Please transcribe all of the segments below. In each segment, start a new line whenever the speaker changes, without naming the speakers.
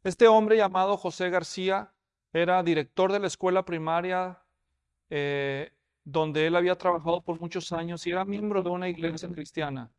Este hombre llamado José García era director de la escuela primaria donde él había trabajado por muchos años y era miembro de una iglesia cristiana.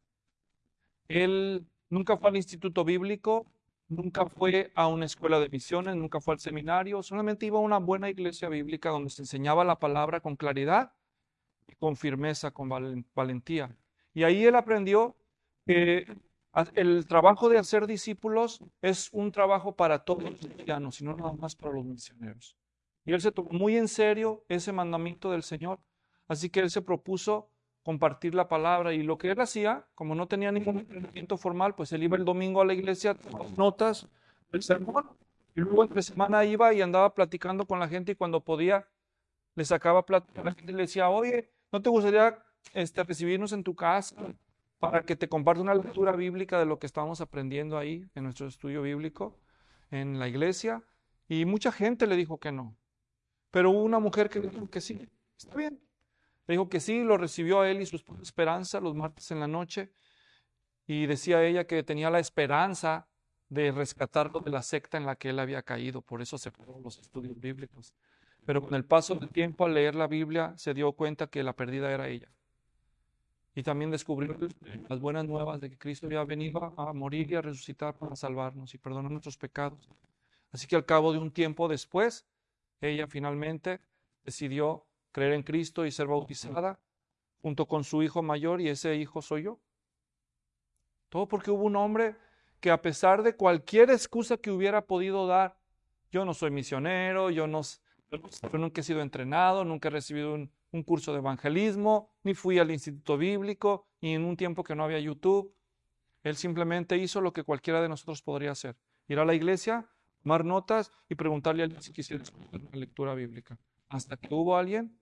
Él nunca fue al instituto bíblico, nunca fue a una escuela de misiones, nunca fue al seminario, solamente iba a una buena iglesia bíblica donde se enseñaba la palabra con claridad y con firmeza, con valentía. Y ahí él aprendió que el trabajo de hacer discípulos es un trabajo para todos los cristianos, y no nada más para los misioneros. Y él se tomó muy en serio ese mandamiento del Señor. Así que él se propuso compartir la palabra y lo que él hacía, como no tenía ningún entrenamiento formal, pues él iba el domingo a la iglesia, tomaba notas del sermón y luego entre semana iba y andaba platicando con la gente y cuando podía le sacaba plática a la gente y le decía, oye, ¿no te gustaría recibirnos en tu casa para que te comparte una lectura bíblica de lo que estamos aprendiendo ahí en nuestro estudio bíblico en la iglesia? Y mucha gente le dijo que no, pero hubo una mujer que le dijo que sí, está bien. Le dijo que sí, lo recibió a él y su esposa Esperanza los martes en la noche y decía ella que tenía la esperanza de rescatarlo de la secta en la que él había caído, por eso aceptó los estudios bíblicos. Pero con el paso del tiempo al leer la Biblia se dio cuenta que la perdida era ella. Y también descubrió las buenas nuevas de que Cristo había venido a morir y a resucitar para salvarnos y perdonar nuestros pecados. Así que al cabo de un tiempo después, ella finalmente decidió creer en Cristo y ser bautizada junto con su hijo mayor y ese hijo soy yo. Todo porque hubo un hombre que a pesar de cualquier excusa que hubiera podido dar, yo no soy misionero, yo nunca he sido entrenado, nunca he recibido un curso de evangelismo, ni fui al instituto bíblico, ni en un tiempo que no había YouTube. Él simplemente hizo lo que cualquiera de nosotros podría hacer. Ir a la iglesia, tomar notas y preguntarle a alguien si quisiera escuchar una lectura bíblica. Hasta que hubo alguien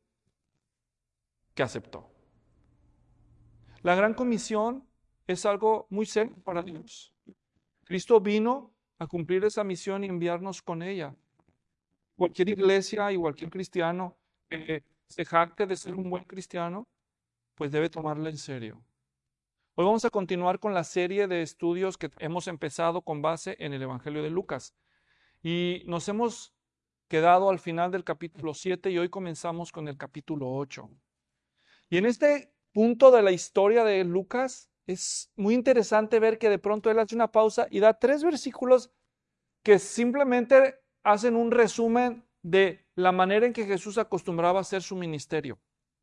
que aceptó. La gran comisión es algo muy serio para Dios. Cristo vino a cumplir esa misión y enviarnos con ella. Cualquier iglesia y cualquier cristiano que se jacte de ser un buen cristiano, pues debe tomarla en serio. Hoy vamos a continuar con la serie de estudios que hemos empezado con base en el Evangelio de Lucas. Y nos hemos quedado al final del capítulo 7 y hoy comenzamos con el capítulo 8. Y en este punto de la historia de Lucas es muy interesante ver que de pronto él hace una pausa y da 3 versículos que simplemente hacen un resumen de la manera en que Jesús acostumbraba a hacer su ministerio.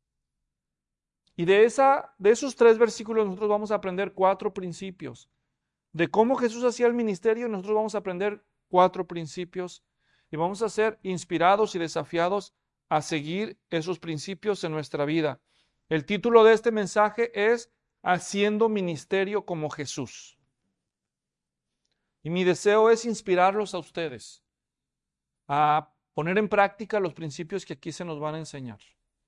Y de esos 3 versículos nosotros vamos a aprender 4 principios. De cómo Jesús hacía el ministerio, nosotros vamos a aprender 4 principios y vamos a ser inspirados y desafiados a seguir esos principios en nuestra vida. El título de este mensaje es Haciendo ministerio como Jesús. Y mi deseo es inspirarlos a ustedes a poner en práctica los principios que aquí se nos van a enseñar.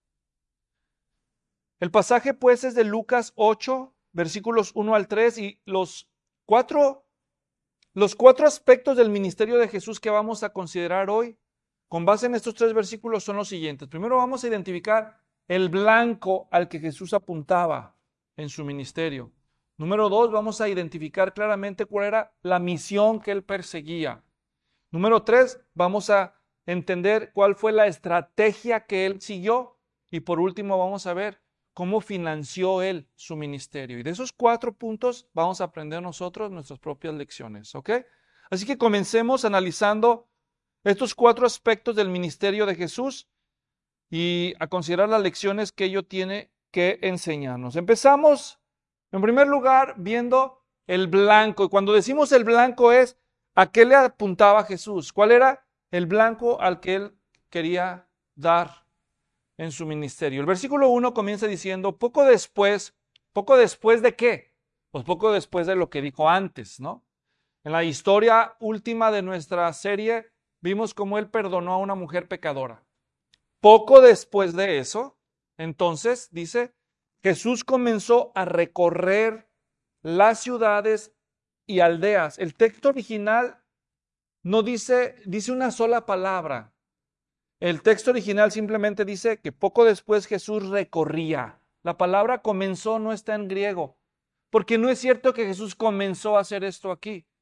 El pasaje pues es de Lucas 8, versículos 1 al 3 y los cuatro aspectos del ministerio de Jesús que vamos a considerar hoy con base en estos 3 versículos son los siguientes. Primero vamos a identificar el blanco al que Jesús apuntaba en su ministerio. Número 2, vamos a identificar claramente cuál era la misión que él perseguía. Número 3, vamos a entender cuál fue la estrategia que él siguió. Y por último vamos a ver cómo financió él su ministerio. Y de esos 4 puntos vamos a aprender nosotros nuestras propias lecciones, ¿ok? Así que comencemos analizando estos 4 aspectos del ministerio de Jesús y a considerar las lecciones que ello tiene que enseñarnos. Empezamos, en primer lugar, viendo el blanco. Y cuando decimos el blanco es ¿a qué le apuntaba Jesús? ¿Cuál era el blanco al que él quería dar en su ministerio? El versículo 1 comienza diciendo, poco después ¿de qué? Pues poco después de lo que dijo antes, ¿no? En la historia última de nuestra serie, vimos cómo él perdonó a una mujer pecadora. Poco después de eso, entonces, dice, Jesús comenzó a recorrer las ciudades y aldeas. El texto original no dice una sola palabra. El texto original simplemente dice que poco después Jesús recorría. La palabra comenzó no está en griego, porque no es cierto que Jesús comenzó a hacer esto aquí.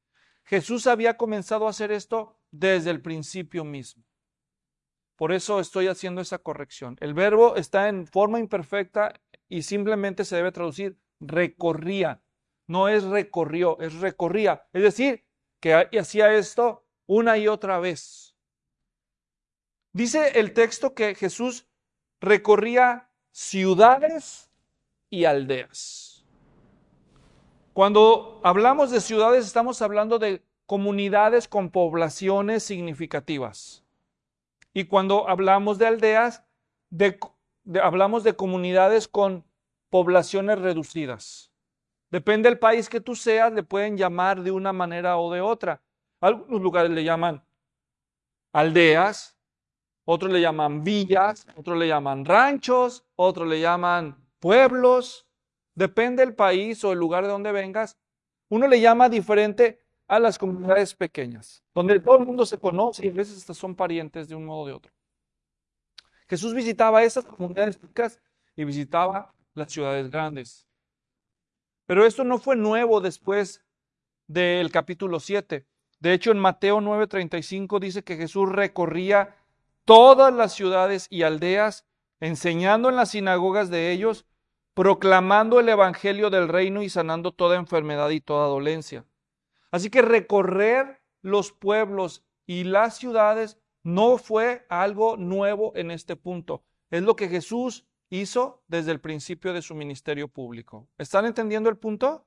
Jesús había comenzado a hacer esto desde el principio mismo. Por eso estoy haciendo esa corrección. El verbo está en forma imperfecta y simplemente se debe traducir recorría. No es recorrió, es recorría. Es decir, que hacía esto una y otra vez. Dice el texto que Jesús recorría ciudades y aldeas. Cuando hablamos de ciudades, estamos hablando de comunidades con poblaciones significativas. Y cuando hablamos de aldeas, hablamos de comunidades con poblaciones reducidas. Depende del país que tú seas, le pueden llamar de una manera o de otra. Algunos lugares le llaman aldeas, otros le llaman villas, otros le llaman ranchos, otros le llaman pueblos. Depende del país o el lugar de donde vengas. Uno le llama diferente a las comunidades pequeñas, donde todo el mundo se conoce y a veces hasta son parientes de un modo o de otro. Jesús visitaba esas comunidades pequeñas y visitaba las ciudades grandes. Pero esto no fue nuevo después del capítulo 7. De hecho, en Mateo 9:35 dice que Jesús recorría todas las ciudades y aldeas, enseñando en las sinagogas de ellos, proclamando el evangelio del reino y sanando toda enfermedad y toda dolencia. Así que recorrer los pueblos y las ciudades no fue algo nuevo en este punto. Es lo que Jesús hizo desde el principio de su ministerio público. ¿Están entendiendo el punto?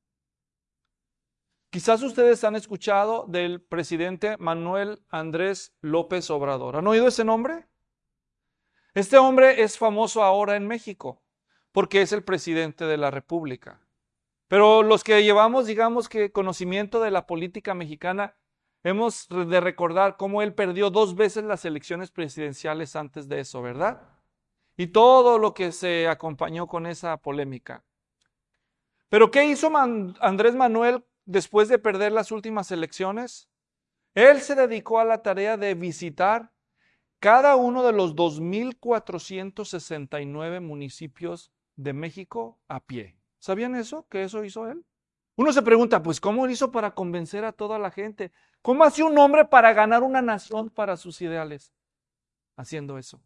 Quizás ustedes han escuchado del presidente Manuel Andrés López Obrador. ¿Han oído ese nombre? Este hombre es famoso ahora en México porque es el presidente de la República. Pero los que llevamos, digamos que conocimiento de la política mexicana, hemos de recordar cómo él perdió 2 veces las elecciones presidenciales antes de eso, ¿verdad? Y todo lo que se acompañó con esa polémica. Pero ¿qué hizo Andrés Manuel después de perder las últimas elecciones? Él se dedicó a la tarea de visitar cada uno de los 2,469 municipios de México a pie. ¿Sabían eso? ¿Que eso hizo él? Uno se pregunta, pues, ¿cómo hizo para convencer a toda la gente? ¿Cómo hacía un hombre para ganar una nación para sus ideales? Haciendo eso.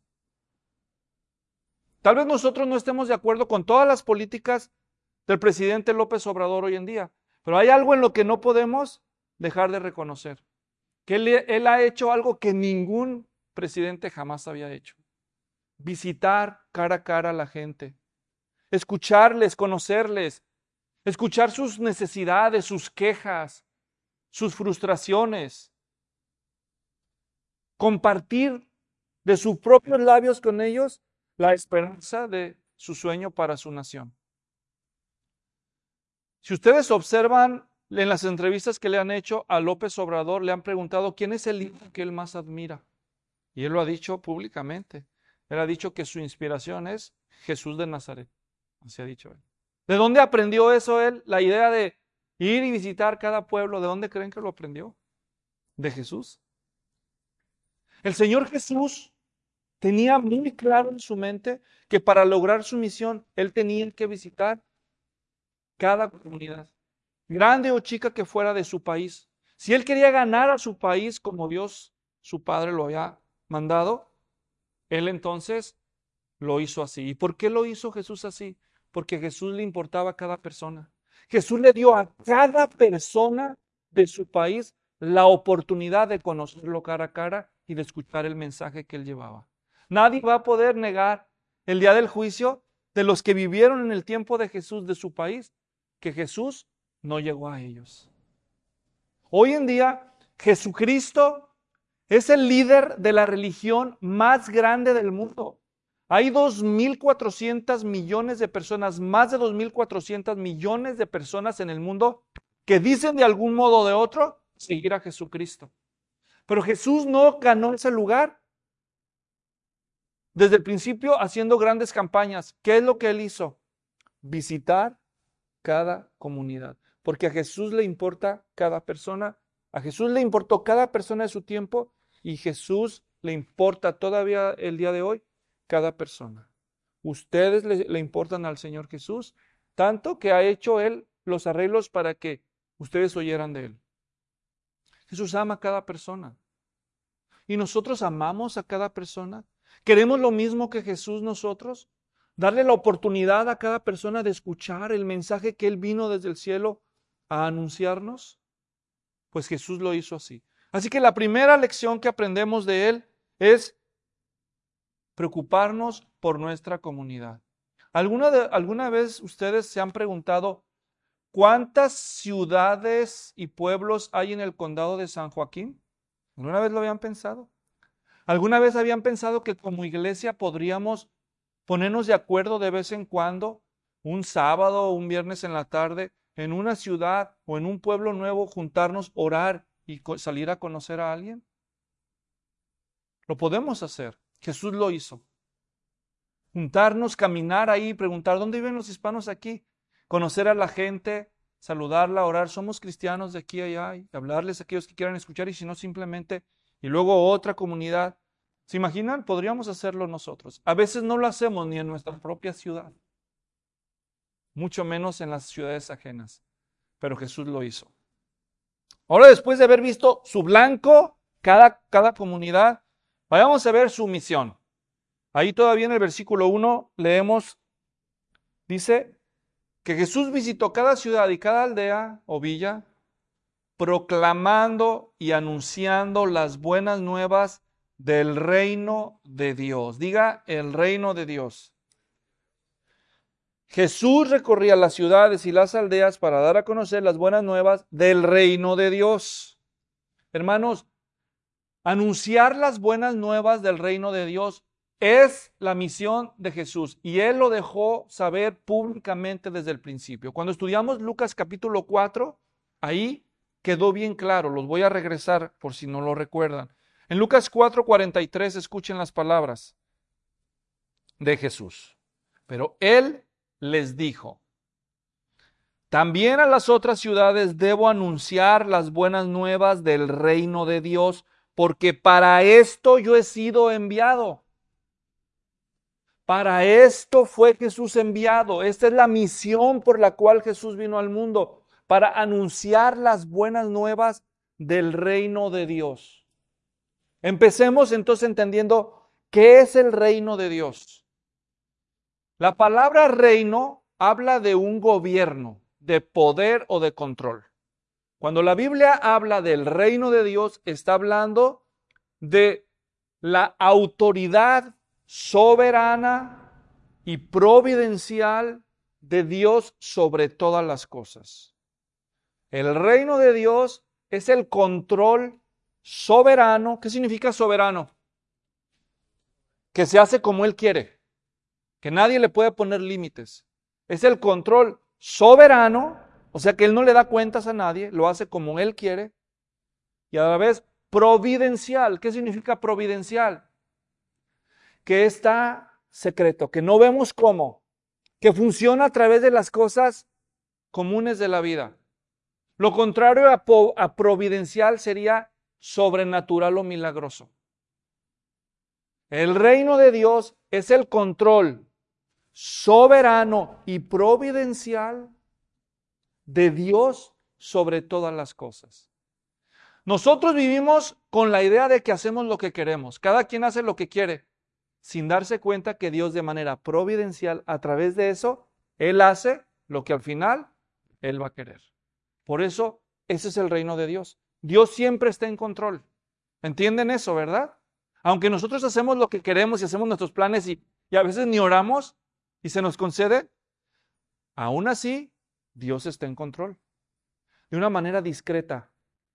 Tal vez nosotros no estemos de acuerdo con todas las políticas del presidente López Obrador hoy en día, pero hay algo en lo que no podemos dejar de reconocer, que él ha hecho algo que ningún presidente jamás había hecho. Visitar cara a cara a la gente, escucharles, conocerles, escuchar sus necesidades, sus quejas, sus frustraciones, compartir de sus propios labios con ellos la esperanza de su sueño para su nación. Si ustedes observan en las entrevistas que le han hecho a López Obrador, le han preguntado quién es el líder que él más admira. Y él lo ha dicho públicamente. Él ha dicho que su inspiración es Jesús de Nazaret. Así ha dicho él. ¿De dónde aprendió eso él? La idea de ir y visitar cada pueblo. ¿De dónde creen que lo aprendió? De Jesús. El Señor Jesús tenía muy claro en su mente que para lograr su misión, él tenía que visitar cada comunidad, grande o chica que fuera de su país. Si él quería ganar a su país como Dios, su Padre, lo había mandado, él entonces lo hizo así. ¿Y por qué lo hizo Jesús así? Porque a Jesús le importaba a cada persona. Jesús le dio a cada persona de su país la oportunidad de conocerlo cara a cara y de escuchar el mensaje que él llevaba. Nadie va a poder negar el día del juicio de los que vivieron en el tiempo de Jesús de su país, que Jesús no llegó a ellos. Hoy en día, Jesucristo es el líder de la religión más grande del mundo. Hay 2,400 millones de personas, más de 2,400 millones de personas en el mundo que dicen de algún modo o de otro seguir a Jesucristo. Pero Jesús no ganó ese lugar desde el principio haciendo grandes campañas. ¿Qué es lo que él hizo? Visitar cada comunidad. Porque a Jesús le importa cada persona. A Jesús le importó cada persona de su tiempo y Jesús le importa todavía el día de hoy cada persona. Ustedes le importan al Señor Jesús tanto que ha hecho Él los arreglos para que ustedes oyeran de Él. Jesús ama a cada persona. ¿Y nosotros amamos a cada persona? ¿Queremos lo mismo que Jesús nosotros? ¿Darle la oportunidad a cada persona de escuchar el mensaje que Él vino desde el cielo a anunciarnos? Pues Jesús lo hizo así. Así que la primera lección que aprendemos de Él es preocuparnos por nuestra comunidad. ¿Alguna vez ustedes se han preguntado cuántas ciudades y pueblos hay en el condado de San Joaquín? ¿Alguna vez lo habían pensado? ¿Alguna vez habían pensado que como iglesia podríamos ponernos de acuerdo de vez en cuando, un sábado o un viernes en la tarde, en una ciudad o en un pueblo nuevo, juntarnos, orar y salir a conocer a alguien? Lo podemos hacer. Jesús lo hizo. Juntarnos, caminar ahí, preguntar, ¿dónde viven los hispanos aquí? Conocer a la gente, saludarla, orar. Somos cristianos de aquí a allá y hablarles a aquellos que quieran escuchar y si no simplemente, y luego otra comunidad. ¿Se imaginan? Podríamos hacerlo nosotros. A veces no lo hacemos ni en nuestra propia ciudad, mucho menos en las ciudades ajenas, pero Jesús lo hizo. Ahora, después de haber visto su blanco, cada comunidad, vayamos a ver su misión. Ahí todavía en el versículo 1 leemos, dice que Jesús visitó cada ciudad y cada aldea o villa, proclamando y anunciando las buenas nuevas del reino de Dios. Diga, el reino de Dios. Jesús recorría las ciudades y las aldeas para dar a conocer las buenas nuevas del reino de Dios. Hermanos, anunciar las buenas nuevas del reino de Dios es la misión de Jesús y Él lo dejó saber públicamente desde el principio. Cuando estudiamos Lucas capítulo 4, ahí quedó bien claro. Los voy a regresar por si no lo recuerdan. En Lucas 4:43 escuchen las palabras de Jesús. Pero Él les dijo, también a las otras ciudades debo anunciar las buenas nuevas del reino de Dios, porque para esto yo he sido enviado. Para esto fue Jesús enviado. Esta es la misión por la cual Jesús vino al mundo, para anunciar las buenas nuevas del reino de Dios. Empecemos entonces entendiendo qué es el reino de Dios. La palabra reino habla de un gobierno, de poder o de control. Cuando la Biblia habla del reino de Dios, está hablando de la autoridad soberana y providencial de Dios sobre todas las cosas. El reino de Dios es el control soberano. ¿Qué significa soberano? Que se hace como Él quiere, que nadie le puede poner límites. Es el control soberano, o sea que Él no le da cuentas a nadie, lo hace como Él quiere, y a la vez providencial. ¿Qué significa providencial? Que está secreto, que no vemos cómo, que funciona a través de las cosas comunes de la vida. Lo contrario a providencial sería sobrenatural o milagroso. El reino de Dios es el control soberano y providencial de Dios sobre todas las cosas. Nosotros vivimos con la idea de que hacemos lo que queremos. Cada quien hace lo que quiere, sin darse cuenta que Dios de manera providencial, a través de eso, Él hace lo que al final Él va a querer. Por eso, ese es el reino de Dios. Dios siempre está en control. ¿Entienden eso, verdad? Aunque nosotros hacemos lo que queremos y hacemos nuestros planes y a veces ni oramos y se nos concede, aún así, Dios está en control. De una manera discreta,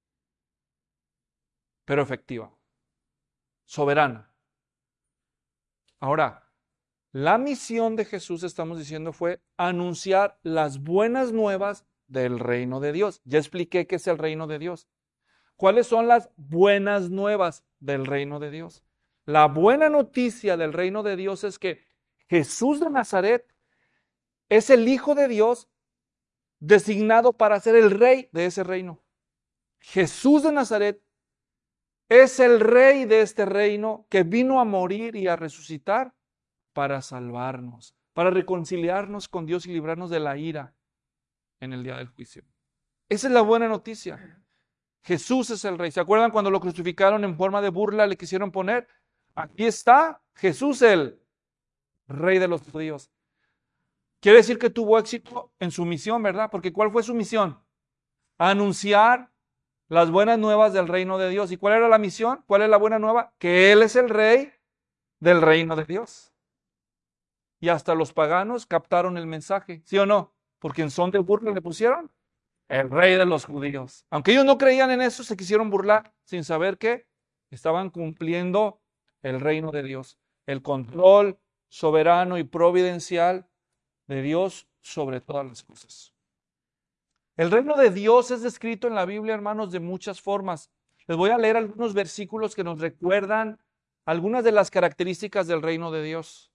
pero efectiva, soberana. Ahora, la misión de Jesús, estamos diciendo, fue anunciar las buenas nuevas del reino de Dios. Ya expliqué qué es el reino de Dios. ¿Cuáles son las buenas nuevas del reino de Dios? La buena noticia del reino de Dios es que Jesús de Nazaret es el Hijo de Dios designado para ser el rey de ese reino. Jesús de Nazaret es el rey de este reino que vino a morir y a resucitar para salvarnos, para reconciliarnos con Dios y librarnos de la ira en el día del juicio. Esa es la buena noticia. Jesús es el rey. ¿Se acuerdan cuando lo crucificaron en forma de burla, le quisieron poner? Aquí está Jesús, el rey de los judíos. Quiere decir que tuvo éxito en su misión, ¿verdad? Porque ¿cuál fue su misión? Anunciar las buenas nuevas del reino de Dios. ¿Y cuál era la misión? ¿Cuál es la buena nueva? Que Él es el rey del reino de Dios. Y hasta los paganos captaron el mensaje, ¿sí o no? Porque en son de burla le pusieron el rey de los judíos. Aunque ellos no creían en eso, se quisieron burlar sin saber que estaban cumpliendo el reino de Dios, el control soberano y providencial de Dios sobre todas las cosas. El reino de Dios es descrito en la Biblia, hermanos, de muchas formas. Les voy a leer algunos versículos que nos recuerdan algunas de las características del reino de Dios.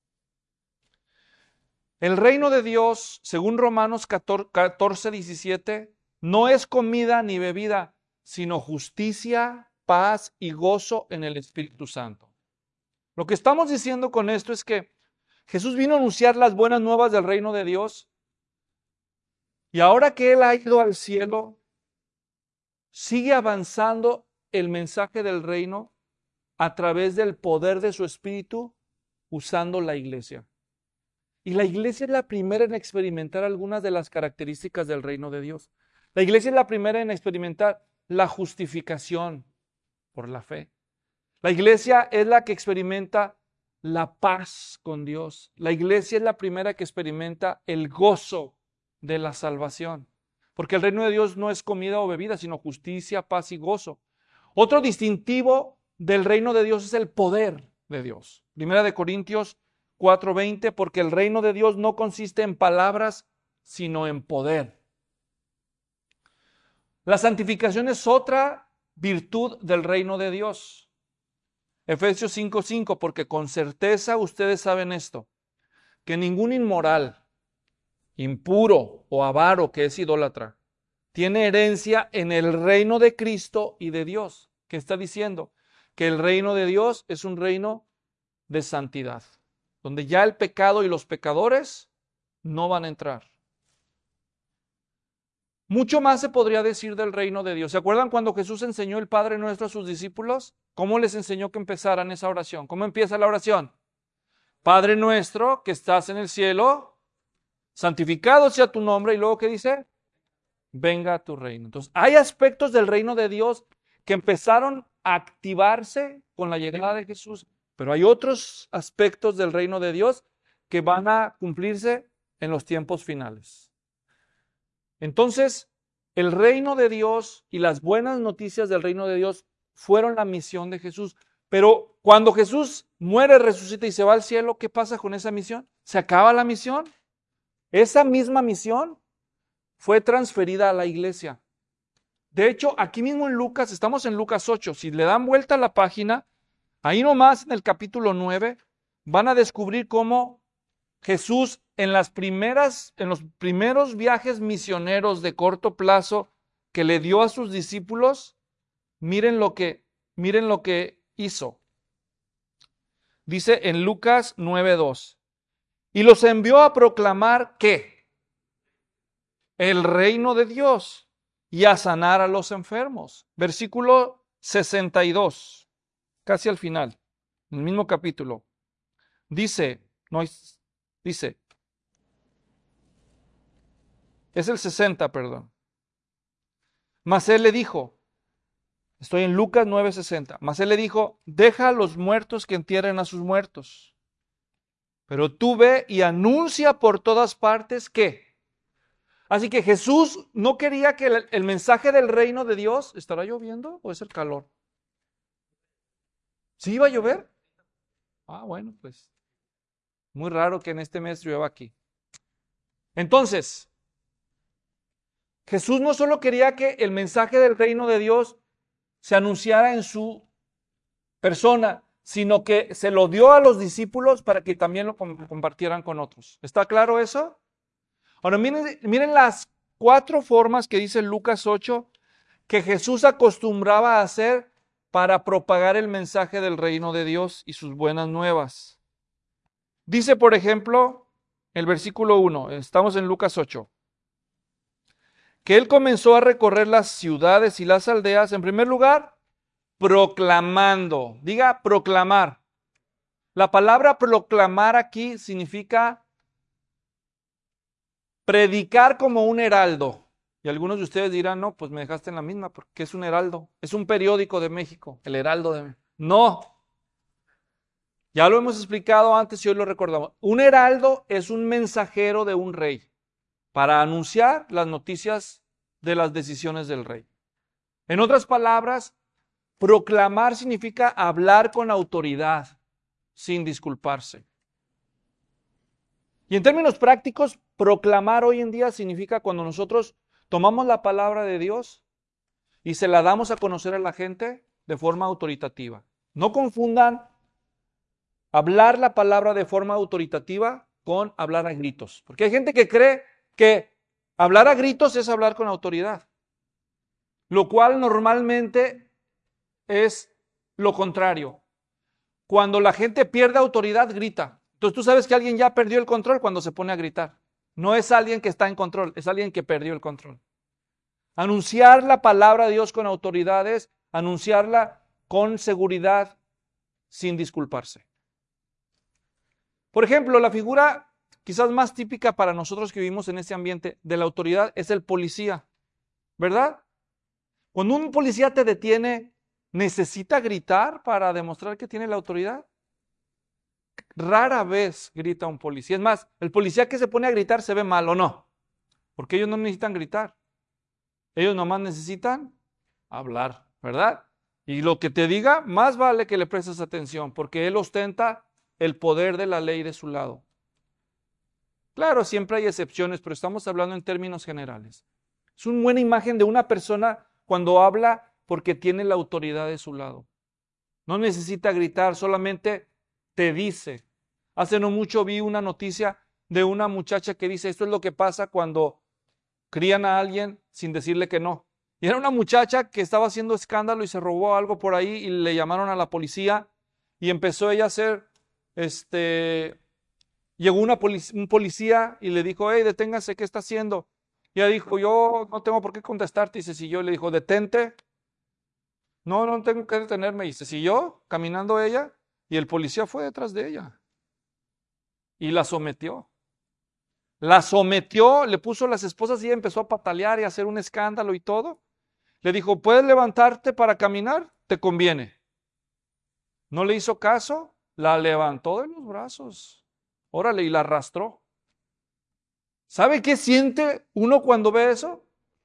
El reino de Dios, según Romanos 14, 17, no es comida ni bebida, sino justicia, paz y gozo en el Espíritu Santo. Lo que estamos diciendo con esto es que Jesús vino a anunciar las buenas nuevas del reino de Dios, y ahora que Él ha ido al cielo, sigue avanzando el mensaje del reino a través del poder de su Espíritu, usando la iglesia. Y la iglesia es la primera en experimentar algunas de las características del reino de Dios. La iglesia es la primera en experimentar la justificación por la fe. La iglesia es la que experimenta la paz con Dios. La iglesia es la primera que experimenta el gozo de la salvación. Porque el reino de Dios no es comida o bebida, sino justicia, paz y gozo. Otro distintivo del reino de Dios es el poder de Dios. Primera de Corintios 4:20, porque el reino de Dios no consiste en palabras, sino en poder. La santificación es otra virtud del reino de Dios. Efesios 5:5, porque con certeza ustedes saben esto, que ningún inmoral, impuro o avaro, que es idólatra, tiene herencia en el reino de Cristo y de Dios. ¿Qué está diciendo? Que el reino de Dios es un reino de santidad, donde ya el pecado y los pecadores no van a entrar. Mucho más se podría decir del reino de Dios. ¿Se acuerdan cuando Jesús enseñó el Padre Nuestro a sus discípulos? ¿Cómo les enseñó que empezaran esa oración? ¿Cómo empieza la oración? Padre nuestro que estás en el cielo, santificado sea tu nombre. Y luego, ¿qué dice? Venga a tu reino. Entonces, hay aspectos del reino de Dios que empezaron a activarse con la llegada de Jesús, pero hay otros aspectos del reino de Dios que van a cumplirse en los tiempos finales. Entonces, el reino de Dios y las buenas noticias del reino de Dios fueron la misión de Jesús. Pero cuando Jesús muere, resucita y se va al cielo, ¿qué pasa con esa misión? ¿Se acaba la misión? Esa misma misión fue transferida a la iglesia. De hecho, aquí mismo en Lucas, estamos en Lucas 8, si le dan vuelta a la página, ahí nomás en el capítulo 9, van a descubrir cómo Jesús en los primeros viajes misioneros de corto plazo que le dio a sus discípulos, miren lo que hizo. Dice en Lucas 9:2, y los envió a proclamar ¿qué? El reino de Dios y a sanar a los enfermos. Versículo 62, casi al final, en el mismo capítulo. Dice, es el 60, perdón. Mas él le dijo, estoy en Lucas 9:60, mas él le dijo, deja a los muertos que entierren a sus muertos. Pero tú ve y anuncia por todas partes ¿qué? Así que Jesús no quería que el mensaje del reino de Dios, ¿estará lloviendo o es el calor? ¿Sí iba a llover? Ah, bueno, pues muy raro que en este mes llueva aquí. Entonces, Jesús no solo quería que el mensaje del reino de Dios se anunciara en su persona, sino que se lo dio a los discípulos para que también lo compartieran con otros. ¿Está claro eso? Ahora miren las 4 formas que dice Lucas 8 que Jesús acostumbraba a hacer para propagar el mensaje del reino de Dios y sus buenas nuevas. Dice, por ejemplo, el versículo 1, estamos en Lucas 8, que él comenzó a recorrer las ciudades y las aldeas, en primer lugar, proclamando. Diga proclamar. La palabra proclamar aquí significa predicar como un heraldo. Y algunos de ustedes dirán, no, pues me dejaste en la misma, porque es un heraldo. Es un periódico de México, el Heraldo de México. No. Ya lo hemos explicado antes y hoy lo recordamos. Un heraldo es un mensajero de un rey para anunciar las noticias de las decisiones del rey. En otras palabras, proclamar significa hablar con autoridad, sin disculparse. Y en términos prácticos, proclamar hoy en día significa cuando nosotros tomamos la palabra de Dios y se la damos a conocer a la gente de forma autoritativa. No confundan hablar la palabra de forma autoritativa con hablar a gritos. Porque hay gente que cree que hablar a gritos es hablar con autoridad, lo cual normalmente es lo contrario. Cuando la gente pierde autoridad, grita. Entonces tú sabes que alguien ya perdió el control cuando se pone a gritar. No es alguien que está en control, es alguien que perdió el control. Anunciar la palabra de Dios con autoridad es anunciarla con seguridad, sin disculparse. Por ejemplo, la figura quizás más típica para nosotros que vivimos en este ambiente de la autoridad es el policía, ¿verdad? Cuando un policía te detiene, ¿necesita gritar para demostrar que tiene la autoridad? Rara vez grita un policía. Es más, el policía que se pone a gritar se ve mal o no, porque ellos no necesitan gritar. Ellos nomás necesitan hablar, ¿verdad? Y lo que te diga, más vale que le prestes atención, porque él ostenta el poder de la ley de su lado. Claro, siempre hay excepciones, pero estamos hablando en términos generales. Es una buena imagen de una persona cuando habla porque tiene la autoridad de su lado. No necesita gritar, solamente te dice. Hace no mucho vi una noticia de una muchacha que dice, esto es lo que pasa cuando crían a alguien sin decirle que no. Y era una muchacha que estaba haciendo escándalo y se robó algo por ahí y le llamaron a la policía y empezó ella a hacer, llegó un policía y le dijo, hey, deténgase, ¿qué está haciendo? Y ella dijo, yo no tengo por qué contestarte. Y se siguió, le dijo, detente. No, no tengo que detenerme. Y se siguió caminando ella y el policía fue detrás de ella y la sometió. La sometió, le puso las esposas y ella empezó a patalear y a hacer un escándalo y todo. Le dijo, ¿puedes levantarte para caminar? Te conviene. No le hizo caso, la levantó de los brazos. Órale, y la arrastró. ¿Sabe qué siente uno cuando ve eso?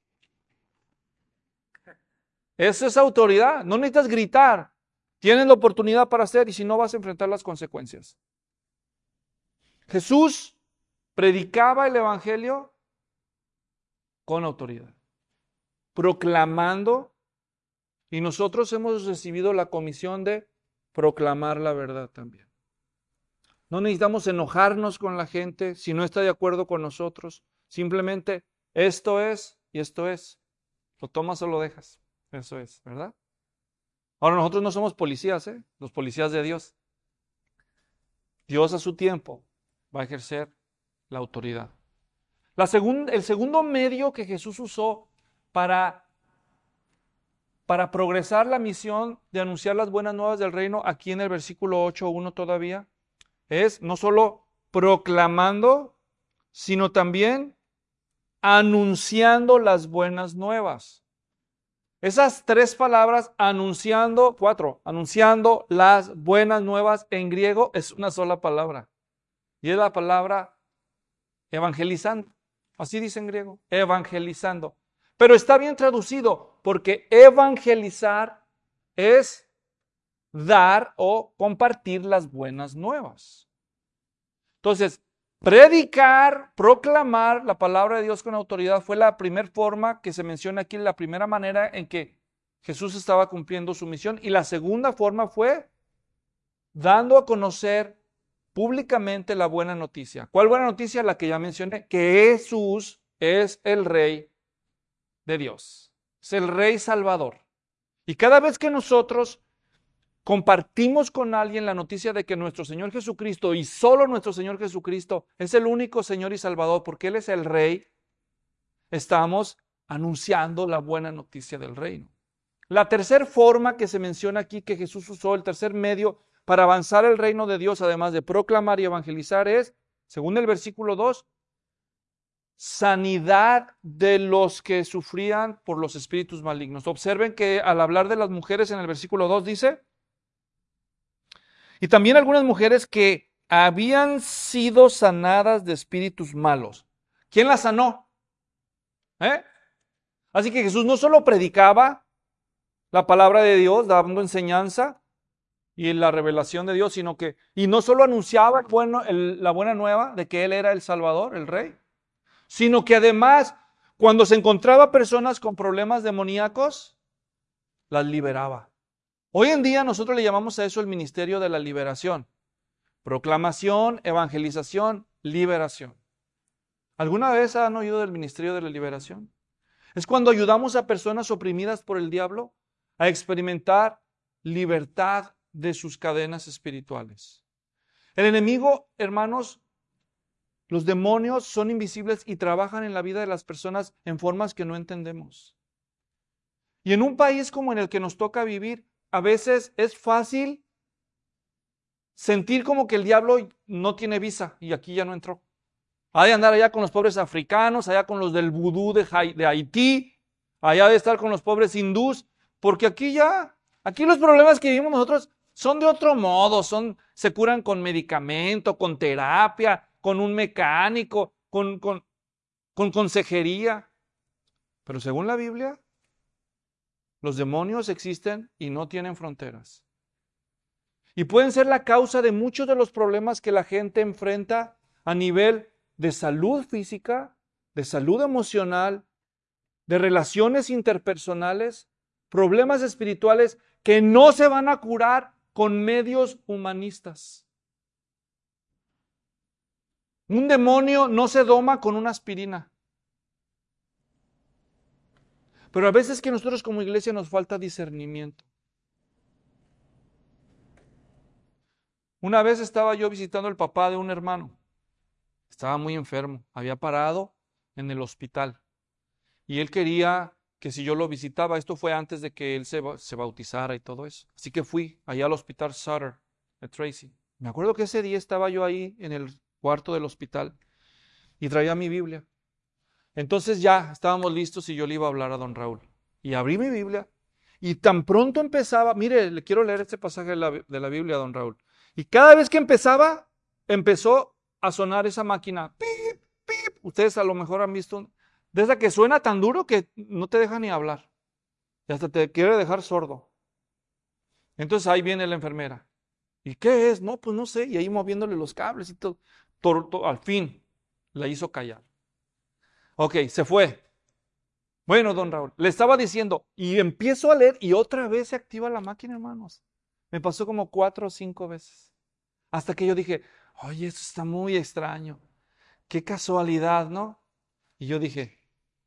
Esa es autoridad. No necesitas gritar. Tienes la oportunidad para hacer y si no vas a enfrentar las consecuencias. Jesús predicaba el evangelio con autoridad, proclamando, y nosotros hemos recibido la comisión de proclamar la verdad también. No necesitamos enojarnos con la gente si no está de acuerdo con nosotros. Simplemente esto es y esto es. Lo tomas o lo dejas. Eso es, ¿verdad? Ahora nosotros no somos policías, los policías de Dios. Dios a su tiempo va a ejercer la autoridad. El segundo medio que Jesús usó para progresar la misión de anunciar las buenas nuevas del reino, aquí en el versículo 8:1 todavía, es no solo proclamando, sino también anunciando las buenas nuevas. Esas tres palabras, anunciando las buenas nuevas en griego, es una sola palabra. Y es la palabra evangelizando. Así dice en griego, evangelizando. Pero está bien traducido, porque evangelizar es dar o compartir las buenas nuevas. Entonces, predicar, proclamar la palabra de Dios con autoridad fue la primera forma que se menciona aquí, la primera manera en que Jesús estaba cumpliendo su misión. Y la segunda forma fue dando a conocer públicamente la buena noticia. ¿Cuál buena noticia? La que ya mencioné, que Jesús es el Rey de Dios, es el Rey Salvador. Y cada vez que nosotros compartimos con alguien la noticia de que nuestro Señor Jesucristo y solo nuestro Señor Jesucristo es el único Señor y Salvador porque Él es el Rey, estamos anunciando la buena noticia del reino. La tercera forma que se menciona aquí que Jesús usó, el tercer medio para avanzar el reino de Dios, además de proclamar y evangelizar, es, según el versículo 2, sanidad de los que sufrían por los espíritus malignos. Observen que al hablar de las mujeres en el versículo 2 dice, y también algunas mujeres que habían sido sanadas de espíritus malos. ¿Quién las sanó? Así que Jesús no solo predicaba la palabra de Dios, dando enseñanza y la revelación de Dios, sino que, y no solo anunciaba la buena nueva de que Él era el Salvador, el Rey, sino que además, cuando se encontraba personas con problemas demoníacos, las liberaba. Hoy en día nosotros le llamamos a eso el ministerio de la liberación. Proclamación, evangelización, liberación. ¿Alguna vez han oído del ministerio de la liberación? Es cuando ayudamos a personas oprimidas por el diablo a experimentar libertad de sus cadenas espirituales. El enemigo, hermanos, los demonios son invisibles y trabajan en la vida de las personas en formas que no entendemos. Y en un país como en el que nos toca vivir, a veces es fácil sentir como que el diablo no tiene visa y aquí ya no entró. Ha de andar allá con los pobres africanos, allá con los del vudú de Haití, allá de estar con los pobres hindús, porque aquí los problemas que vivimos nosotros son de otro modo, se curan con medicamento, con terapia, con un mecánico, con consejería. Pero según la Biblia, los demonios existen y no tienen fronteras. Y pueden ser la causa de muchos de los problemas que la gente enfrenta a nivel de salud física, de salud emocional, de relaciones interpersonales, problemas espirituales que no se van a curar con medios humanistas. Un demonio no se doma con una aspirina. Pero a veces que nosotros como iglesia nos falta discernimiento. Una vez estaba yo visitando al papá de un hermano. Estaba muy enfermo, había parado en el hospital. Y él quería que si yo lo visitaba, esto fue antes de que él se bautizara y todo eso. Así que fui allá al hospital Sutter de Tracy. Me acuerdo que ese día estaba yo ahí en el cuarto del hospital y traía mi Biblia. Entonces ya estábamos listos y yo le iba a hablar a don Raúl. Y abrí mi Biblia y tan pronto empezaba, mire, le quiero leer este pasaje de la Biblia a don Raúl. Y cada vez que empezaba, empezó a sonar esa máquina. ¡Pip, pip! Ustedes a lo mejor han visto, de esa que suena tan duro que no te deja ni hablar. Y hasta te quiere dejar sordo. Entonces ahí viene la enfermera. ¿Y qué es? No, pues no sé. Y ahí moviéndole los cables y todo. Al fin la hizo callar. Ok, se fue. Bueno, don Raúl, le estaba diciendo, y empiezo a leer y otra vez se activa la máquina, hermanos. Me pasó como 4 o 5 veces. Hasta que yo dije, oye, esto está muy extraño. Qué casualidad, ¿no? Y yo dije,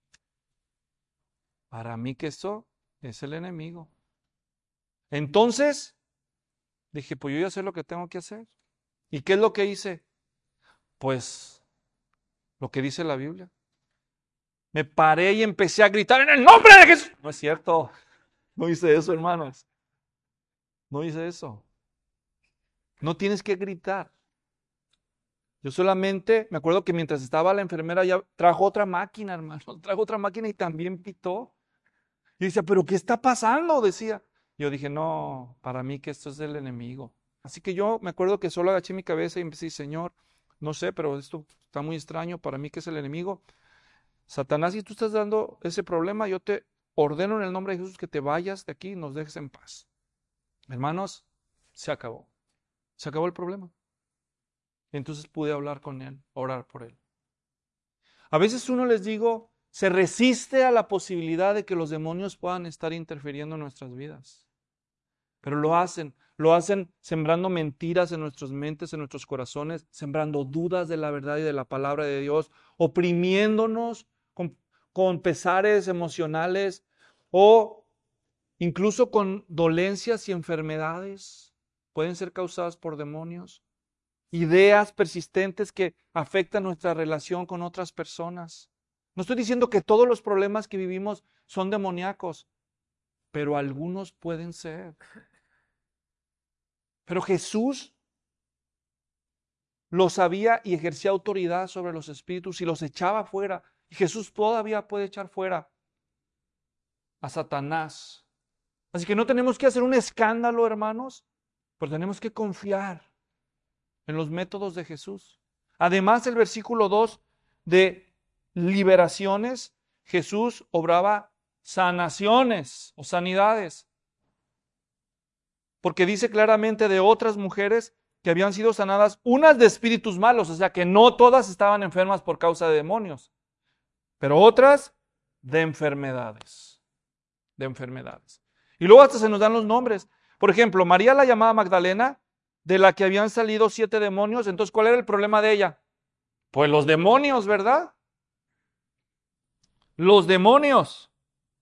para mí que esto es el enemigo. Entonces, dije, pues yo ya sé lo que tengo que hacer. ¿Y qué es lo que hice? Pues lo que dice la Biblia. Me paré y empecé a gritar en el nombre de Jesús. No es cierto. No hice eso, hermanos. No hice eso. No tienes que gritar. Yo solamente me acuerdo que mientras estaba la enfermera ya trajo otra máquina, hermano. Trajo otra máquina y también pitó. Y decía, ¿pero qué está pasando? Decía. Yo dije, no, para mí que esto es del enemigo. Así que yo me acuerdo que solo agaché mi cabeza y empecé, Señor, no sé, pero esto está muy extraño. Para mí que es el enemigo. Satanás, si tú estás dando ese problema, yo te ordeno en el nombre de Jesús que te vayas de aquí y nos dejes en paz. Hermanos, se acabó. Se acabó el problema. Entonces pude hablar con él, orar por él. A veces uno, les digo, se resiste a la posibilidad de que los demonios puedan estar interfiriendo en nuestras vidas. Pero lo hacen sembrando mentiras en nuestras mentes, en nuestros corazones, sembrando dudas de la verdad y de la palabra de Dios, oprimiéndonos con pesares emocionales o incluso con dolencias y enfermedades. Pueden ser causadas por demonios. Ideas persistentes que afectan nuestra relación con otras personas. No estoy diciendo que todos los problemas que vivimos son demoníacos, pero algunos pueden ser. Pero Jesús lo sabía y ejercía autoridad sobre los espíritus y los echaba fuera. Y Jesús todavía puede echar fuera a Satanás. Así que no tenemos que hacer un escándalo, hermanos, pero tenemos que confiar en los métodos de Jesús. Además, el versículo 2 de liberaciones, Jesús obraba sanaciones o sanidades. Porque dice claramente de otras mujeres que habían sido sanadas, unas de espíritus malos, o sea que no todas estaban enfermas por causa de demonios, pero otras de enfermedades. De enfermedades. Y luego hasta se nos dan los nombres. Por ejemplo, María la llamada Magdalena, de la que habían salido 7 demonios. Entonces, ¿cuál era el problema de ella? Pues los demonios, ¿verdad? Los demonios.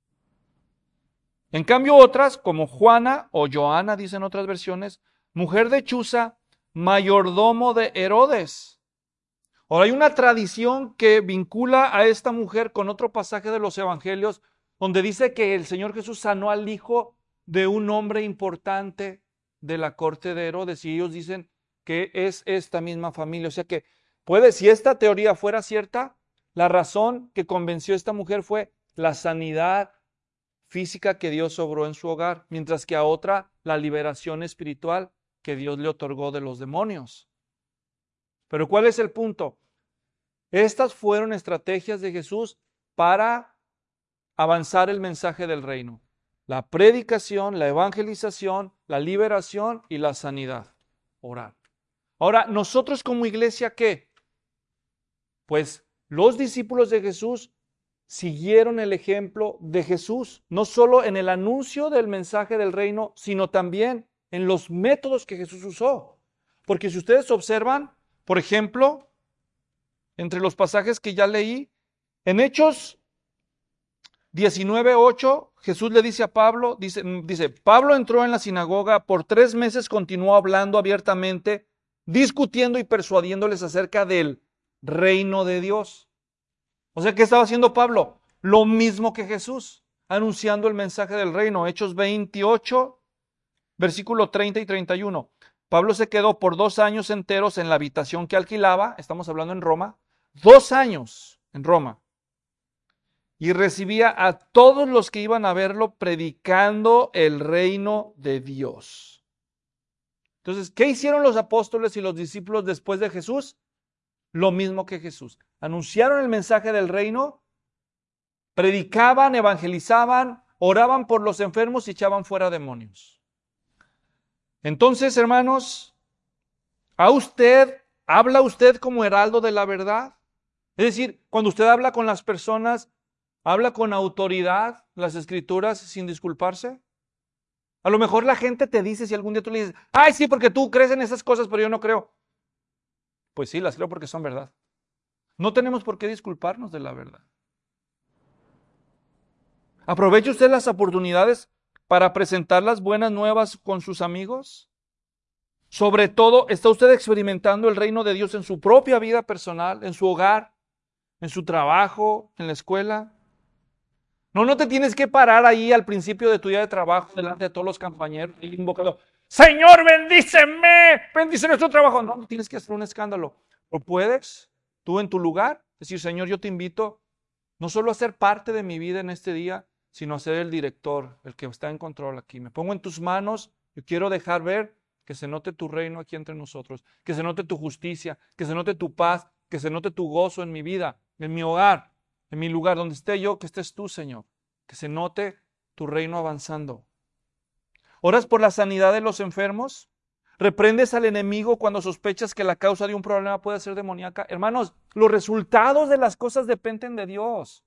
En cambio, otras, como Juana o Joana, dicen otras versiones, mujer de Chuza, mayordomo de Herodes. Ahora, hay una tradición que vincula a esta mujer con otro pasaje de los evangelios, donde dice que el Señor Jesús sanó al hijo de un hombre importante de la corte de Herodes, y ellos dicen que es esta misma familia. O sea que si esta teoría fuera cierta, la razón que convenció a esta mujer fue la sanidad física que Dios obró en su hogar, mientras que a otra la liberación espiritual que Dios le otorgó de los demonios. Pero ¿cuál es el punto? Estas fueron estrategias de Jesús para avanzar el mensaje del reino. La predicación, la evangelización, la liberación y la sanidad. Orar. Ahora, nosotros como iglesia, ¿qué? Pues los discípulos de Jesús siguieron el ejemplo de Jesús, no solo en el anuncio del mensaje del reino, sino también en los métodos que Jesús usó. Porque si ustedes observan, por ejemplo, entre los pasajes que ya leí, en Hechos 19:8, Jesús le dice a Pablo, dice, Pablo entró en la sinagoga, por 3 meses continuó hablando abiertamente, discutiendo y persuadiéndoles acerca del reino de Dios. O sea, ¿qué estaba haciendo Pablo? Lo mismo que Jesús, anunciando el mensaje del reino. Hechos 28, versículo 30 y 31. Pablo se quedó por 2 años enteros en la habitación que alquilaba, estamos hablando en Roma, 2 años en Roma. Y recibía a todos los que iban a verlo predicando el reino de Dios. Entonces, ¿qué hicieron los apóstoles y los discípulos después de Jesús? Lo mismo que Jesús. Anunciaron el mensaje del reino, predicaban, evangelizaban, oraban por los enfermos y echaban fuera demonios. Entonces, hermanos, ¿habla usted como heraldo de la verdad? Es decir, cuando usted habla con las personas, ¿habla con autoridad las escrituras sin disculparse? A lo mejor la gente te dice, si algún día tú le dices, ay, sí, porque tú crees en esas cosas, pero yo no creo. Pues sí, las creo porque son verdad. No tenemos por qué disculparnos de la verdad. ¿Aprovecha usted las oportunidades para presentar las buenas nuevas con sus amigos? Sobre todo, ¿está usted experimentando el reino de Dios en su propia vida personal, en su hogar, en su trabajo, en la escuela? No te tienes que parar ahí al principio de tu día de trabajo delante de todos los compañeros y invocando, Señor, bendíceme, bendice nuestro trabajo. No tienes que hacer un escándalo. ¿O puedes tú en tu lugar decir, Señor, yo te invito no solo a ser parte de mi vida en este día, sino a ser el director, el que está en control aquí? Me pongo en tus manos, yo quiero dejar ver que se note tu reino aquí entre nosotros, que se note tu justicia, que se note tu paz, que se note tu gozo en mi vida, en mi hogar, en mi lugar, donde esté yo, que estés tú, Señor, que se note tu reino avanzando. ¿Oras por la sanidad de los enfermos? ¿Reprendes al enemigo cuando sospechas que la causa de un problema puede ser demoníaca? Hermanos, los resultados de las cosas dependen de Dios.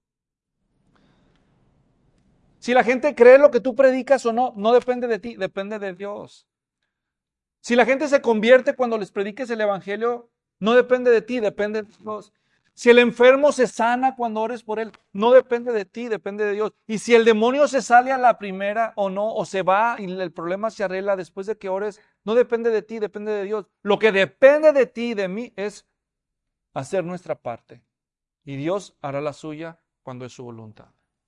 Si la gente cree lo que tú predicas o no, no depende de ti, depende de Dios. Si la gente se convierte cuando les prediques el evangelio, no depende de ti, depende de Dios. Si el enfermo se sana cuando ores por él, no depende de ti, depende de Dios. Y si el demonio se sale a la primera o no, o se va y el problema se arregla después de que ores, no depende de ti, depende de Dios. Lo que depende de ti y de mí es hacer nuestra parte. Y Dios hará la suya cuando es su voluntad.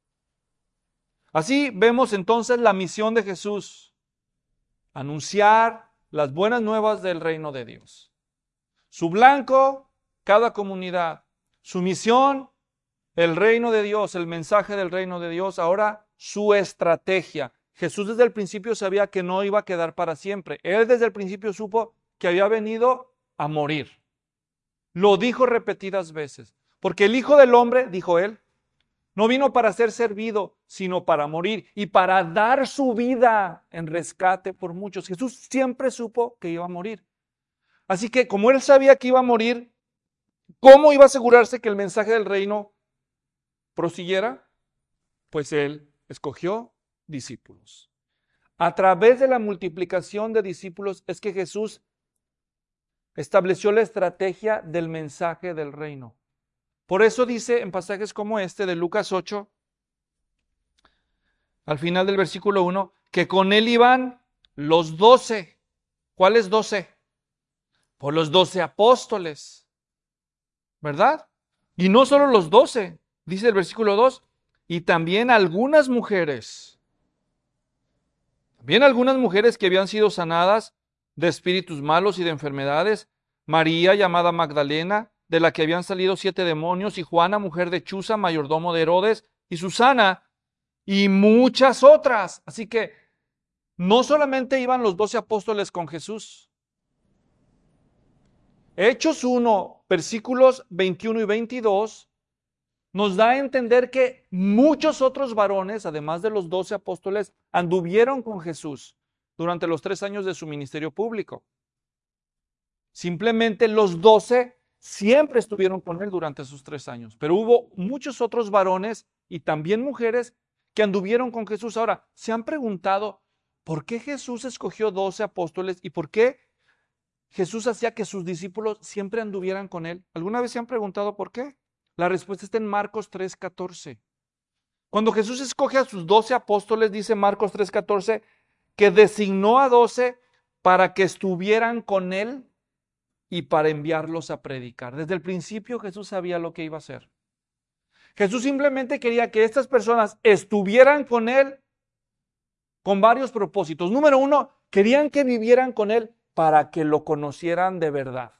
Así vemos entonces la misión de Jesús: anunciar las buenas nuevas del reino de Dios. Su blanco, cada comunidad. Su misión, el reino de Dios, el mensaje del reino de Dios. Ahora, su estrategia. Jesús desde el principio sabía que no iba a quedar para siempre. Él desde el principio supo que había venido a morir. Lo dijo repetidas veces. Porque el Hijo del Hombre, dijo él, no vino para ser servido, sino para morir y para dar su vida en rescate por muchos. Jesús siempre supo que iba a morir. Así que como él sabía que iba a morir, ¿cómo iba a asegurarse que el mensaje del reino prosiguiera? Pues él escogió discípulos. A través de la multiplicación de discípulos es que Jesús estableció la estrategia del mensaje del reino. Por eso dice en pasajes como este de Lucas 8, al final del versículo 1, que con él iban los 12. ¿Cuáles 12? Por los 12 apóstoles, ¿verdad? Y no solo los 12, dice el versículo 2, y también algunas mujeres. También algunas mujeres que habían sido sanadas de espíritus malos y de enfermedades. María, llamada Magdalena, de la que habían salido 7 demonios, y Juana, mujer de Chuza, mayordomo de Herodes, y Susana, y muchas otras. Así que no solamente iban los 12 apóstoles con Jesús. Hechos 1, versículos 21 y 22, nos da a entender que muchos otros varones, además de los 12 apóstoles, anduvieron con Jesús durante los 3 años de su ministerio público. Simplemente los 12 siempre estuvieron con él durante esos 3 años, pero hubo muchos otros varones y también mujeres que anduvieron con Jesús. Ahora, ¿se han preguntado por qué Jesús escogió 12 apóstoles y por qué Jesús hacía que sus discípulos siempre anduvieran con él? ¿Alguna vez se han preguntado por qué? La respuesta está en Marcos 3:14. Cuando Jesús escoge a sus 12 apóstoles, dice Marcos 3:14, que designó a 12 para que estuvieran con él y para enviarlos a predicar. Desde el principio Jesús sabía lo que iba a hacer. Jesús simplemente quería que estas personas estuvieran con él con varios propósitos. Número 1, querían que vivieran con él para que lo conocieran de verdad.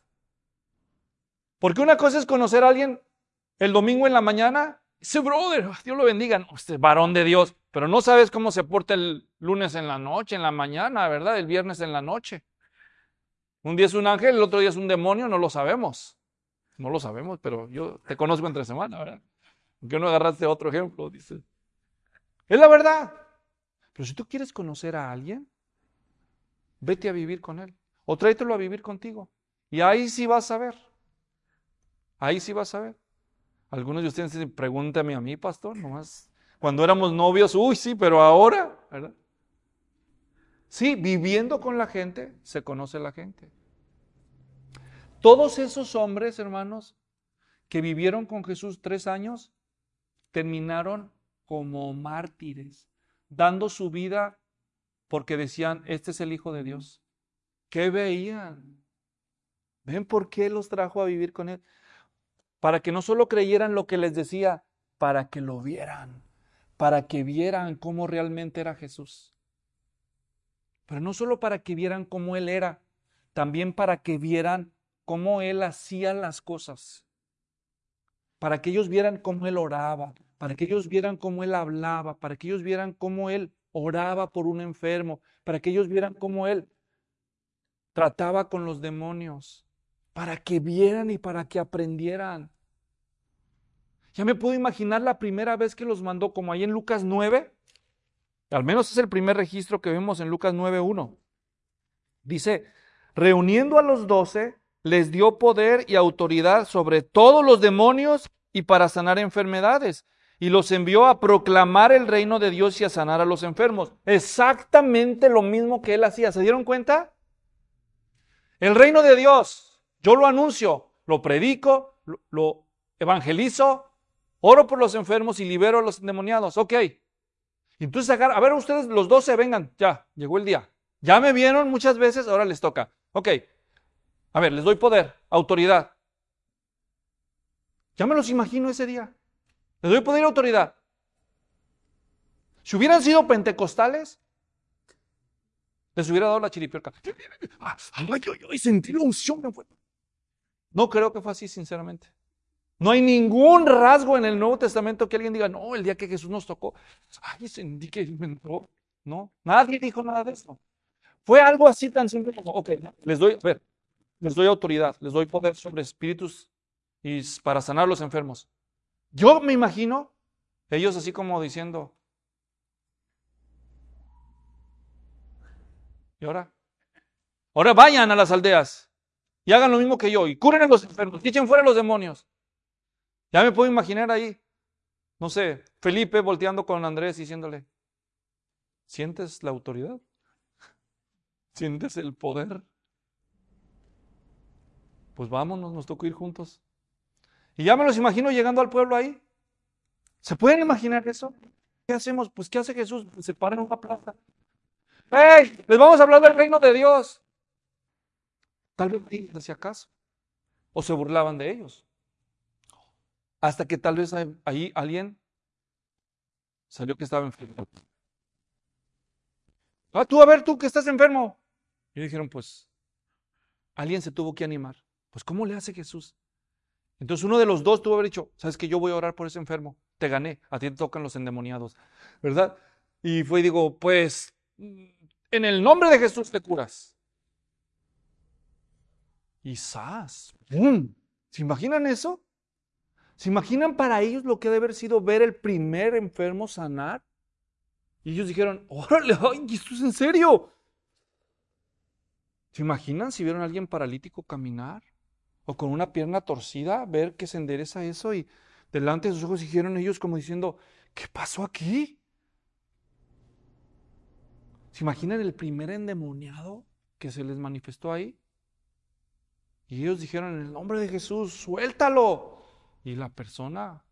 Porque una cosa es conocer a alguien el domingo en la mañana, ese brother, Dios lo bendiga, este varón de Dios, pero no sabes cómo se porta el lunes en la noche, en la mañana, ¿verdad? El viernes en la noche. Un día es un ángel, el otro día es un demonio, no lo sabemos. No lo sabemos, pero yo te conozco entre semana, ¿verdad? ¿Por qué no agarraste otro ejemplo? Dice. Es la verdad. Pero si tú quieres conocer a alguien, vete a vivir con él. O tráetelo a vivir contigo. Y ahí sí vas a ver. Ahí sí vas a ver. Algunos de ustedes dicen, pregúntame a mí, pastor, nomás. Cuando éramos novios, uy, sí, pero ahora, ¿verdad? Sí, viviendo con la gente, se conoce la gente. Todos esos hombres, hermanos, que vivieron con Jesús 3 años, terminaron como mártires, dando su vida porque decían, este es el Hijo de Dios. ¿Qué veían? ¿Ven por qué los trajo a vivir con él? Para que no solo creyeran lo que les decía, para que lo vieran, para que vieran cómo realmente era Jesús. Pero no solo para que vieran cómo él era, también para que vieran cómo él hacía las cosas. Para que ellos vieran cómo él oraba, para que ellos vieran cómo él hablaba, para que ellos vieran cómo él oraba por un enfermo, para que ellos vieran cómo él trataba con los demonios, para que vieran y para que aprendieran. Ya me puedo imaginar la primera vez que los mandó, como ahí en Lucas 9, al menos es el primer registro que vemos en Lucas 9:1. Dice, reuniendo a los 12, les dio poder y autoridad sobre todos los demonios y para sanar enfermedades. Y los envió a proclamar el reino de Dios y a sanar a los enfermos. Exactamente lo mismo que él hacía. ¿Se dieron cuenta? El reino de Dios, yo lo anuncio, lo predico, lo evangelizo, oro por los enfermos y libero a los endemoniados. Ok. Entonces, a ver, ustedes los 12 vengan, ya, llegó el día. Ya me vieron muchas veces, ahora les toca. Ok. A ver, les doy poder, autoridad. Ya me los imagino ese día. Les doy poder y autoridad. Si hubieran sido pentecostales, les hubiera dado la chiripiorca. Ay, sentí la unción. No creo que fue así, sinceramente. No hay ningún rasgo en el Nuevo Testamento que alguien diga, no, el día que Jesús nos tocó, ay, sentí que me entró. No, nadie dijo nada de eso. Fue algo así tan simple como, ok, les doy autoridad, les doy poder sobre espíritus y para sanar a los enfermos. Yo me imagino ellos así como diciendo, ¿y ahora? Ahora vayan a las aldeas y hagan lo mismo que yo y curen a los enfermos y echen fuera a los demonios. Ya me puedo imaginar ahí, no sé, Felipe volteando con Andrés diciéndole, ¿sientes la autoridad? ¿Sientes el poder? Pues vámonos, nos tocó ir juntos. Y ya me los imagino llegando al pueblo ahí. ¿Se pueden imaginar eso? ¿Qué hacemos? Pues ¿qué hace Jesús? Se para en una plaza. ¡Hey! Les vamos a hablar del reino de Dios. Tal vez sí, les hacía caso. O se burlaban de ellos. Hasta que tal vez ahí alguien salió que estaba enfermo. Tú a ver, tú que estás enfermo. Y dijeron, pues, alguien se tuvo que animar. Pues, ¿cómo le hace Jesús? Entonces uno de los dos tuvo que haber dicho, ¿sabes qué? Yo voy a orar por ese enfermo. Te gané, a ti te tocan los endemoniados. ¿Verdad? Y fue y digo, pues, en el nombre de Jesús te curas. Y ¡zas! ¡Bum! ¿Se imaginan eso? ¿Se imaginan para ellos lo que debe haber sido ver el primer enfermo sanar? Y ellos dijeron, órale, ay, ¿esto es en serio? ¿Se imaginan si vieron a alguien paralítico caminar? O con una pierna torcida, ver que se endereza eso y delante de sus ojos dijeron ellos como diciendo, ¿qué pasó aquí? ¿Se imaginan el primer endemoniado que se les manifestó ahí? Y ellos dijeron, en el nombre de Jesús, suéltalo. Y la persona,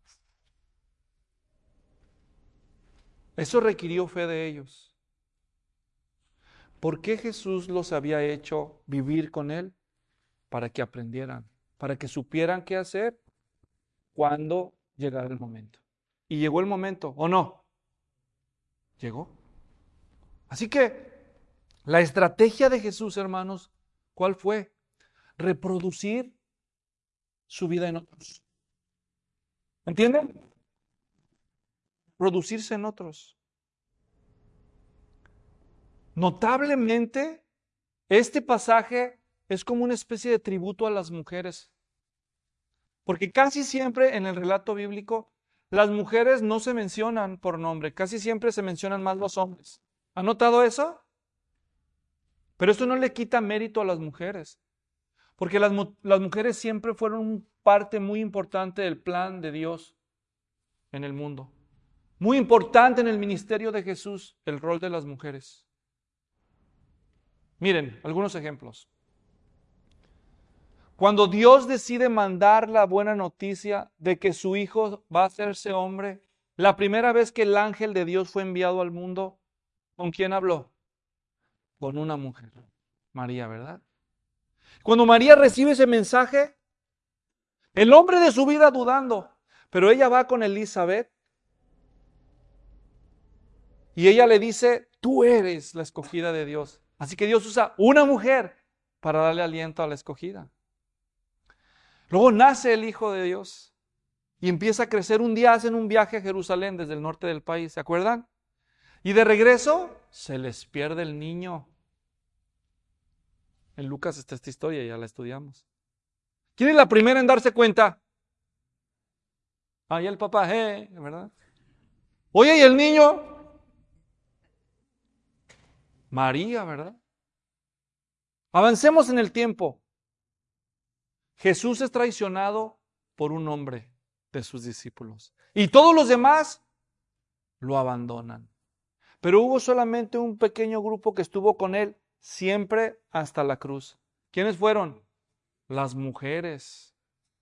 eso requirió fe de ellos. ¿Por qué Jesús los había hecho vivir con Él? Para que aprendieran, para que supieran qué hacer cuando llegara el momento. Y llegó el momento, ¿o no? Llegó. Así que la estrategia de Jesús, hermanos, ¿cuál fue? Reproducir su vida en otros. ¿Entienden? Producirse en otros. Notablemente, este pasaje es como una especie de tributo a las mujeres. Porque casi siempre en el relato bíblico, las mujeres no se mencionan por nombre, casi siempre se mencionan más los hombres. ¿Han notado eso? Pero esto no le quita mérito a las mujeres, porque las mujeres siempre fueron parte muy importante del plan de Dios en el mundo. Muy importante en el ministerio de Jesús, el rol de las mujeres. Miren, algunos ejemplos. Cuando Dios decide mandar la buena noticia de que su hijo va a hacerse hombre, la primera vez que el ángel de Dios fue enviado al mundo, ¿con quién habló? Con una mujer, María, ¿verdad? Cuando María recibe ese mensaje, el hombre de su vida dudando, pero ella va con Elizabeth y ella le dice, tú eres la escogida de Dios. Así que Dios usa una mujer para darle aliento a la escogida. Luego nace el Hijo de Dios y empieza a crecer. Un día hacen un viaje a Jerusalén desde el norte del país, ¿se acuerdan? Y de regreso se les pierde el niño. En Lucas está esta historia, ya la estudiamos. ¿Quién es la primera en darse cuenta? Ah, ya el papá, ¿verdad? Oye, ¿y el niño? María, ¿verdad? Avancemos en el tiempo. Jesús es traicionado por un hombre de sus discípulos. Y todos los demás lo abandonan. Pero hubo solamente un pequeño grupo que estuvo con él siempre hasta la cruz. ¿Quiénes fueron? Las mujeres.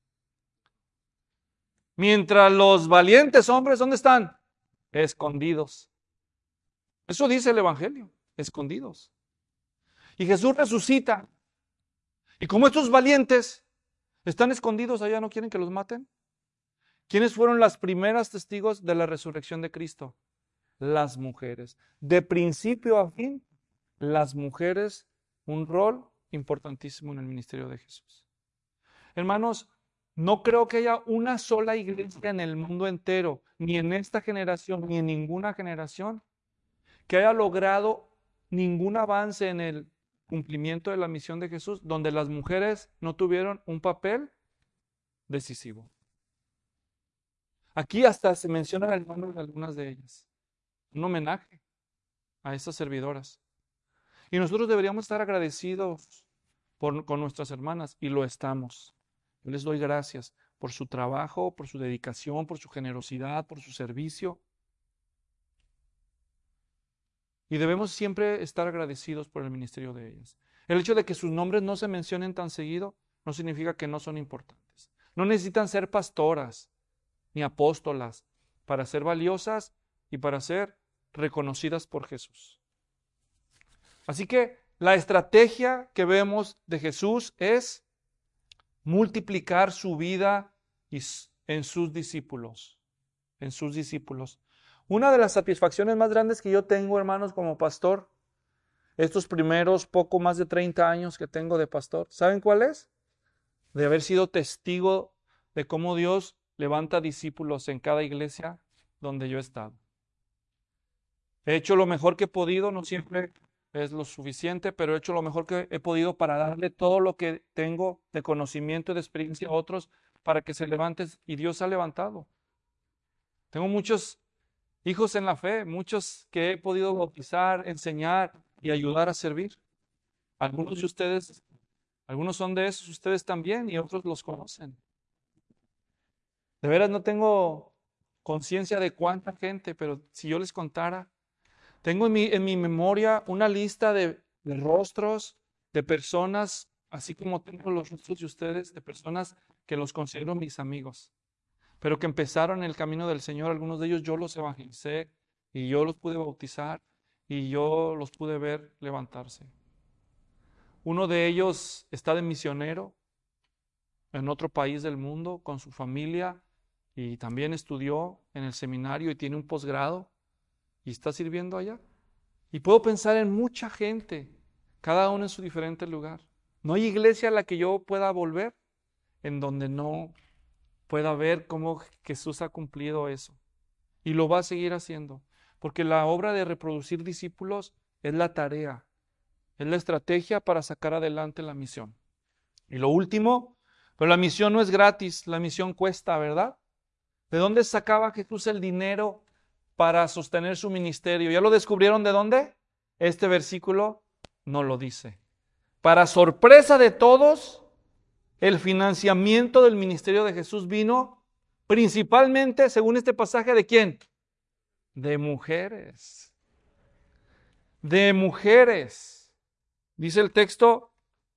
Mientras los valientes hombres, ¿dónde están? Escondidos. Eso dice el Evangelio, escondidos. Y Jesús resucita. Y como estos valientes están escondidos allá, no quieren que los maten, ¿Quiénes fueron las primeras testigos de la resurrección de Cristo? Las mujeres. De principio a fin, las mujeres, un rol importantísimo en el ministerio de Jesús. Hermanos, no creo que haya una sola iglesia en el mundo entero, ni en esta generación, ni en ninguna generación, que haya logrado ningún avance en el cumplimiento de la misión de Jesús, donde las mujeres no tuvieron un papel decisivo. Aquí hasta se menciona el nombre de algunas de ellas. Un homenaje a estas servidoras. Y nosotros deberíamos estar agradecidos con nuestras hermanas, y lo estamos. Yo les doy gracias por su trabajo, por su dedicación, por su generosidad, por su servicio. Y debemos siempre estar agradecidos por el ministerio de ellas. El hecho de que sus nombres no se mencionen tan seguido no significa que no son importantes. No necesitan ser pastoras ni apóstolas para ser valiosas y para ser reconocidas por Jesús. Así que la estrategia que vemos de Jesús es multiplicar su vida en sus discípulos. En sus discípulos. Una de las satisfacciones más grandes que yo tengo, hermanos, como pastor, estos primeros poco más de 30 años que tengo de pastor, ¿saben cuál es? De haber sido testigo de cómo Dios levanta discípulos en cada iglesia donde yo he estado. He hecho lo mejor que he podido, no siempre es lo suficiente, pero he hecho lo mejor que he podido para darle todo lo que tengo de conocimiento y de experiencia a otros para que se levanten, y Dios ha levantado. Tengo muchos hijos en la fe, muchos que he podido bautizar, enseñar y ayudar a servir. Algunos de ustedes, algunos son de esos, ustedes también, y otros los conocen. De veras no tengo conciencia de cuánta gente, pero si yo les contara, tengo en mi memoria una lista de rostros, de personas, así como tengo los rostros de ustedes, de personas que los considero mis amigos, pero que empezaron en el camino del Señor. Algunos de ellos yo los evangelicé y yo los pude bautizar y yo los pude ver levantarse. Uno de ellos está de misionero en otro país del mundo con su familia y también estudió en el seminario y tiene un posgrado y está sirviendo allá. Y puedo pensar en mucha gente, cada uno en su diferente lugar. No hay iglesia a la que yo pueda volver en donde no pueda ver cómo Jesús ha cumplido eso. Y lo va a seguir haciendo. Porque la obra de reproducir discípulos es la tarea, es la estrategia para sacar adelante la misión. Y lo último, pero la misión no es gratis, la misión cuesta, ¿verdad? ¿De dónde sacaba Jesús el dinero para sostener su ministerio? ¿Ya lo descubrieron de dónde? Este versículo no lo dice. Para sorpresa de todos, el financiamiento del ministerio de Jesús vino principalmente, según este pasaje, ¿de quién? De mujeres. De mujeres. Dice el texto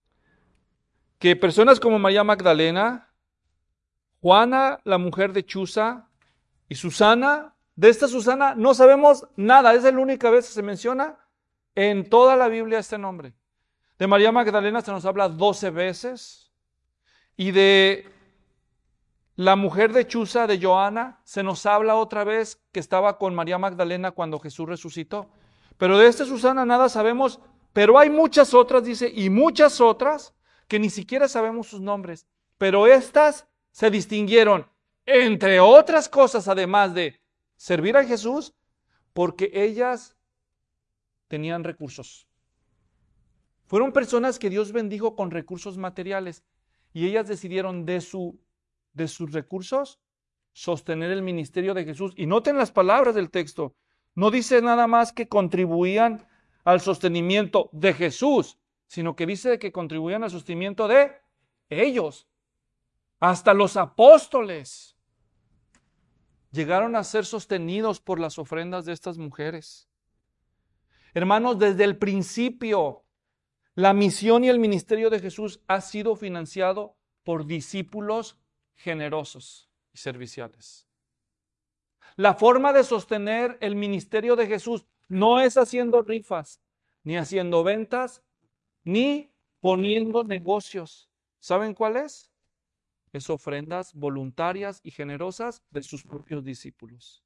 que personas como María Magdalena, Juana, la mujer de Chuza, y Susana, de esta Susana no sabemos nada, es la única vez que se menciona en toda la Biblia este nombre. De María Magdalena se nos habla 12 veces, y de la mujer de Chuza, de Joana, se nos habla otra vez que estaba con María Magdalena cuando Jesús resucitó. Pero de esta Susana nada sabemos, pero hay muchas otras, dice, y muchas otras que ni siquiera sabemos sus nombres. Pero estas se distinguieron, entre otras cosas, además de servir a Jesús, porque ellas tenían recursos. Fueron personas que Dios bendijo con recursos materiales y ellas decidieron de sus recursos sostener el ministerio de Jesús. Y noten las palabras del texto. No dice nada más que contribuían al sostenimiento de Jesús, sino que dice que contribuían al sostenimiento de ellos. Hasta los apóstoles llegaron a ser sostenidos por las ofrendas de estas mujeres. Hermanos, desde el principio, la misión y el ministerio de Jesús ha sido financiado por discípulos generosos y serviciales. La forma de sostener el ministerio de Jesús no es haciendo rifas, ni haciendo ventas, ni poniendo negocios. ¿Saben cuál es? es ofrendas voluntarias y generosas de sus propios discípulos.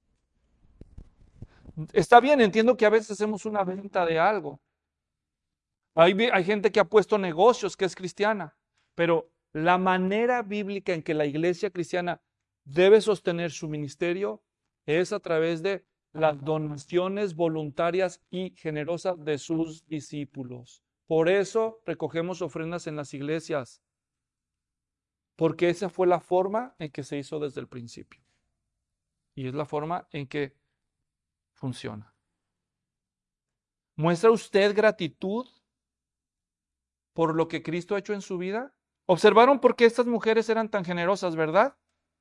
Está bien, entiendo que a veces hacemos una venta de algo. Hay gente que ha puesto negocios que es cristiana, pero la manera bíblica en que la iglesia cristiana debe sostener su ministerio es a través de las donaciones voluntarias y generosas de sus discípulos. Por eso recogemos ofrendas en las iglesias, porque esa fue la forma en que se hizo desde el principio. Y es la forma en que funciona. ¿Muestra usted gratitud por lo que Cristo ha hecho en su vida? ¿Observaron por qué estas mujeres eran tan generosas, verdad?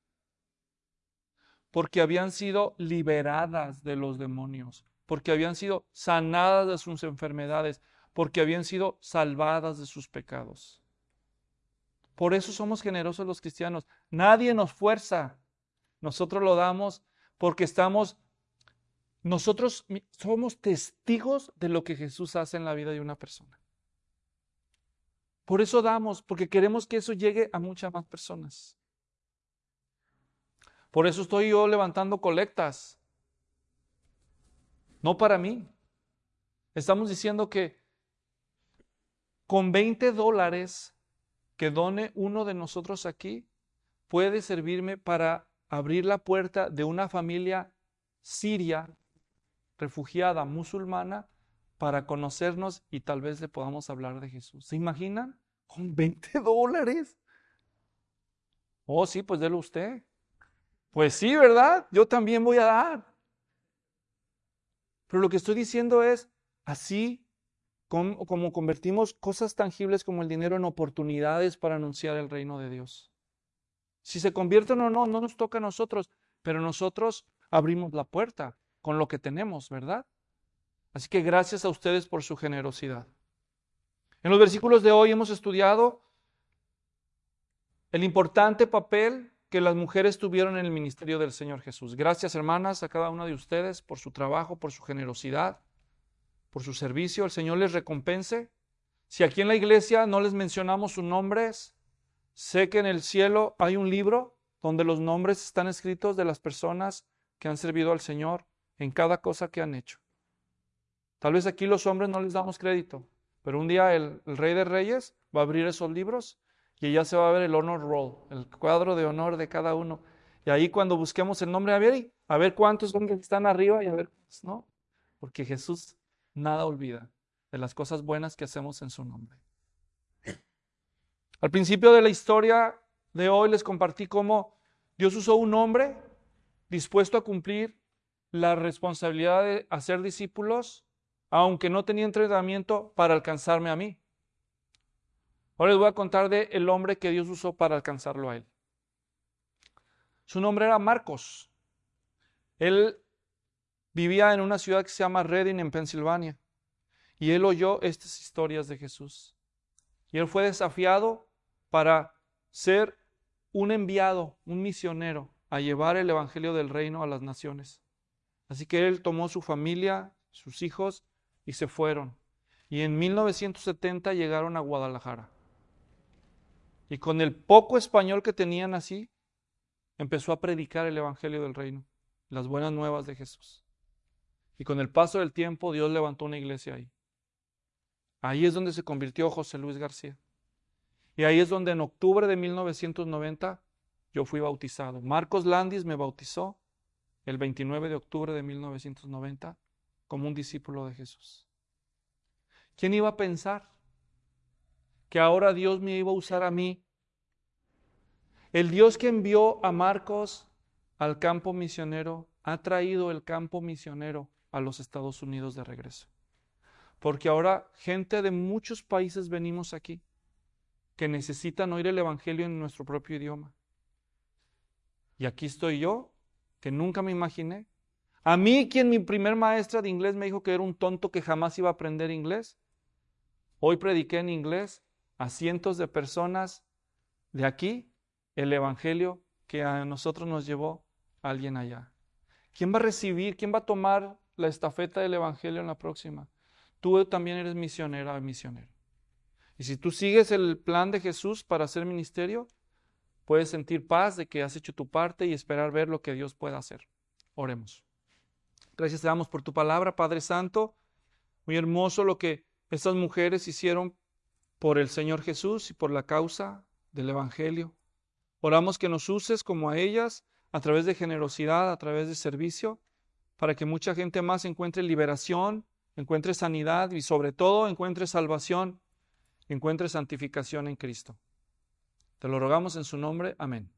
Porque habían sido liberadas de los demonios, porque habían sido sanadas de sus enfermedades, porque habían sido salvadas de sus pecados. Por eso somos generosos los cristianos. Nadie nos fuerza. Nosotros lo damos porque nosotros somos testigos de lo que Jesús hace en la vida de una persona. Por eso damos, porque queremos que eso llegue a muchas más personas. Por eso estoy yo levantando colectas. No para mí. Estamos diciendo que con $20 que done uno de nosotros aquí, puede servirme para abrir la puerta de una familia siria, refugiada, musulmana, para conocernos y tal vez le podamos hablar de Jesús. ¿Se imaginan? ¿Con $20? Oh, sí, pues délo usted. Pues sí, ¿verdad? Yo también voy a dar. Pero lo que estoy diciendo es, así como convertimos cosas tangibles como el dinero en oportunidades para anunciar el reino de Dios. Si se convierten o no, no nos toca a nosotros, pero nosotros abrimos la puerta con lo que tenemos, ¿verdad? Así que gracias a ustedes por su generosidad. En los versículos de hoy hemos estudiado el importante papel que las mujeres tuvieron en el ministerio del Señor Jesús. Gracias, hermanas, a cada una de ustedes por su trabajo, por su generosidad, por su servicio. El Señor les recompense. Si aquí en la iglesia no les mencionamos sus nombres, sé que en el cielo hay un libro donde los nombres están escritos de las personas que han servido al Señor en cada cosa que han hecho. Tal vez aquí los hombres no les damos crédito, pero un día el Rey de Reyes va a abrir esos libros y allá se va a ver el honor roll, el cuadro de honor de cada uno. Y ahí cuando busquemos el nombre, a ver cuántos hombres están arriba y a ver cuántos no. Porque Jesús nada olvida de las cosas buenas que hacemos en su nombre. Al principio de la historia de hoy les compartí cómo Dios usó un hombre dispuesto a cumplir la responsabilidad de hacer discípulos, aunque no tenía entrenamiento para alcanzarme a mí. Ahora les voy a contar de el hombre que Dios usó para alcanzarlo a él. Su nombre era Marcos. Él vivía en una ciudad que se llama Reading, en Pensilvania, y él oyó estas historias de Jesús. Y él fue desafiado para ser un enviado, un misionero, a llevar el evangelio del reino a las naciones. Así que él tomó su familia, sus hijos, y se fueron. Y en 1970 llegaron a Guadalajara. Y con el poco español que tenían así, empezó a predicar el evangelio del reino, las buenas nuevas de Jesús. Y con el paso del tiempo, Dios levantó una iglesia ahí. Ahí es donde se convirtió José Luis García. Y ahí es donde en octubre de 1990 yo fui bautizado. Marcos Landis me bautizó el 29 de octubre de 1990 como un discípulo de Jesús. ¿Quién iba a pensar que ahora Dios me iba a usar a mí? El Dios que envió a Marcos al campo misionero ha traído el campo misionero a los Estados Unidos de regreso. Porque ahora gente de muchos países venimos aquí que necesitan oír el evangelio en nuestro propio idioma. Y aquí estoy yo, que nunca me imaginé. A mí, quien mi primer maestra de inglés me dijo que era un tonto que jamás iba a aprender inglés, hoy prediqué en inglés a cientos de personas de aquí el evangelio que a nosotros nos llevó alguien allá. ¿Quién va a recibir, quién va a tomar la estafeta del evangelio en la próxima? Tú también eres misionera o misionero. Y si tú sigues el plan de Jesús para hacer ministerio, puedes sentir paz de que has hecho tu parte y esperar ver lo que Dios pueda hacer. Oremos. Gracias te damos por tu palabra, Padre Santo. Muy hermoso lo que estas mujeres hicieron por el Señor Jesús y por la causa del Evangelio. Oramos que nos uses como a ellas, a través de generosidad, a través de servicio, para que mucha gente más encuentre liberación, encuentre sanidad y sobre todo encuentre salvación, encuentre santificación en Cristo. Te lo rogamos en su nombre. Amén.